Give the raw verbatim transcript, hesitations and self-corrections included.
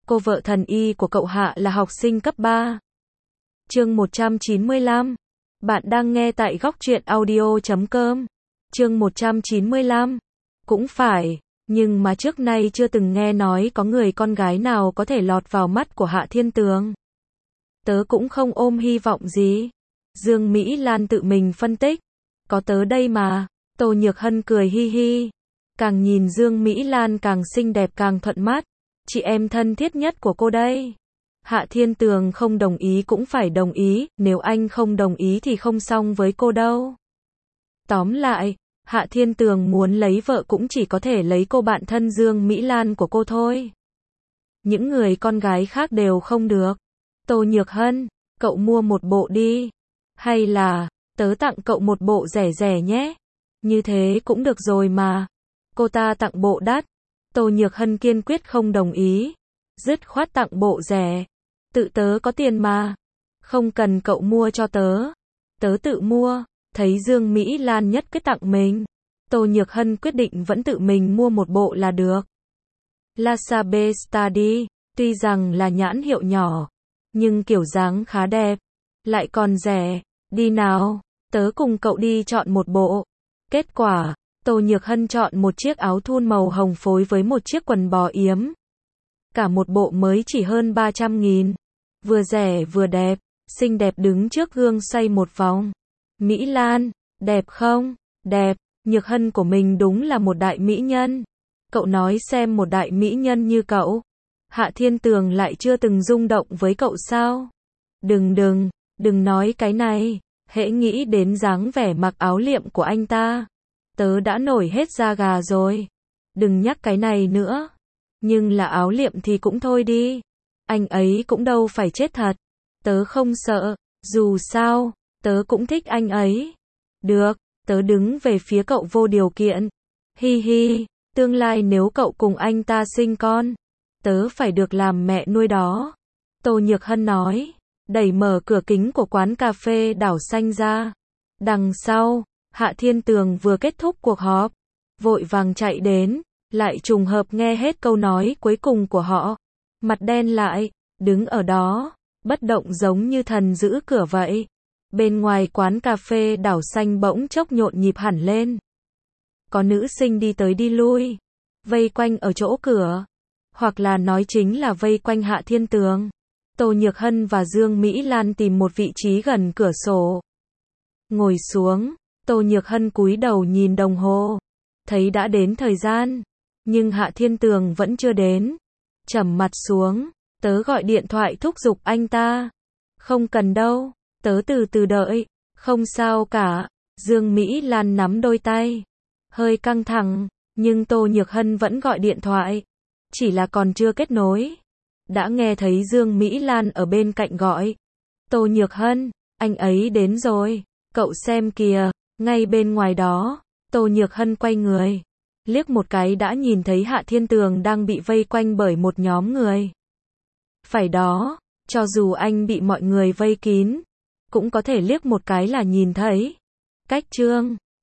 cô vợ thần y của cậu Hạ là học sinh cấp ba. Chương một trăm chín mươi lăm. Bạn đang nghe tại góc truyện audio chấm com. Chương một trăm chín mươi lăm. Cũng phải, nhưng mà trước nay chưa từng nghe nói có người con gái nào có thể lọt vào mắt của Hạ Thiên Tường. Tớ cũng không ôm hy vọng gì. Dương Mỹ Lan tự mình phân tích. Có tớ đây mà. Tô Nhược Hân cười hi hi. Càng nhìn Dương Mỹ Lan càng xinh đẹp càng thuận mắt. Chị em thân thiết nhất của cô đây. Hạ Thiên Tường không đồng ý cũng phải đồng ý, nếu anh không đồng ý thì không xong với cô đâu. Tóm lại, Hạ Thiên Tường muốn lấy vợ cũng chỉ có thể lấy cô bạn thân Dương Mỹ Lan của cô thôi. Những người con gái khác đều không được. Tô Nhược Hân, cậu mua một bộ đi. Hay là, tớ tặng cậu một bộ rẻ rẻ nhé. Như thế cũng được rồi mà. Cô ta tặng bộ đắt. Tô Nhược Hân kiên quyết không đồng ý. Dứt khoát tặng bộ rẻ. Tự tớ có tiền mà. Không cần cậu mua cho tớ. Tớ tự mua. Thấy Dương Mỹ Lan nhất quyết tặng mình. Tô Nhược Hân quyết định vẫn tự mình mua một bộ là được. La Sabe Study, tuy rằng là nhãn hiệu nhỏ, nhưng kiểu dáng khá đẹp. Lại còn rẻ. Đi nào, tớ cùng cậu đi chọn một bộ. Kết quả, Tô Nhược Hân chọn một chiếc áo thun màu hồng phối với một chiếc quần bò yếm. Cả một bộ mới chỉ hơn ba trăm nghìn. Vừa rẻ vừa đẹp, xinh đẹp đứng trước gương xoay một vòng. Mỹ Lan, đẹp không? Đẹp, Nhược Hân của mình đúng là một đại mỹ nhân. Cậu nói xem một đại mỹ nhân như cậu. Hạ Thiên Tường lại chưa từng rung động với cậu sao? Đừng đừng, đừng nói cái này. Hễ nghĩ đến dáng vẻ mặc áo liệm của anh ta, tớ đã nổi hết da gà rồi. Đừng nhắc cái này nữa. Nhưng là áo liệm thì cũng thôi đi. Anh ấy cũng đâu phải chết thật. Tớ không sợ. Dù sao, tớ cũng thích anh ấy. Được, tớ đứng về phía cậu vô điều kiện. Hi hi, tương lai nếu cậu cùng anh ta sinh con, tớ phải được làm mẹ nuôi đó. Tô Nhược Hân nói, đẩy mở cửa kính của quán cà phê Đảo Xanh ra. Đằng sau, Hạ Thiên Tường vừa kết thúc cuộc họp, vội vàng chạy đến, lại trùng hợp nghe hết câu nói cuối cùng của họ. Mặt đen lại, đứng ở đó, bất động giống như thần giữ cửa vậy. Bên ngoài quán cà phê Đảo Xanh bỗng chốc nhộn nhịp hẳn lên. Có nữ sinh đi tới đi lui, vây quanh ở chỗ cửa. Hoặc là nói chính là vây quanh Hạ Thiên Tường. Tô Nhược Hân và Dương Mỹ Lan tìm một vị trí gần cửa sổ. Ngồi xuống, Tô Nhược Hân cúi đầu nhìn đồng hồ. Thấy đã đến thời gian, nhưng Hạ Thiên Tường vẫn chưa đến. Trầm mặt xuống, tớ gọi điện thoại thúc giục anh ta. Không cần đâu, tớ từ từ đợi, không sao cả. Dương Mỹ Lan nắm đôi tay, hơi căng thẳng, nhưng Tô Nhược Hân vẫn gọi điện thoại. Chỉ là còn chưa kết nối. Đã nghe thấy Dương Mỹ Lan ở bên cạnh gọi. Tô Nhược Hân, anh ấy đến rồi, cậu xem kìa. Ngay bên ngoài đó, Tô Nhược Hân quay người, liếc một cái đã nhìn thấy Hạ Thiên Tường đang bị vây quanh bởi một nhóm người. Phải đó, cho dù anh bị mọi người vây kín, cũng có thể liếc một cái là nhìn thấy. Cách chương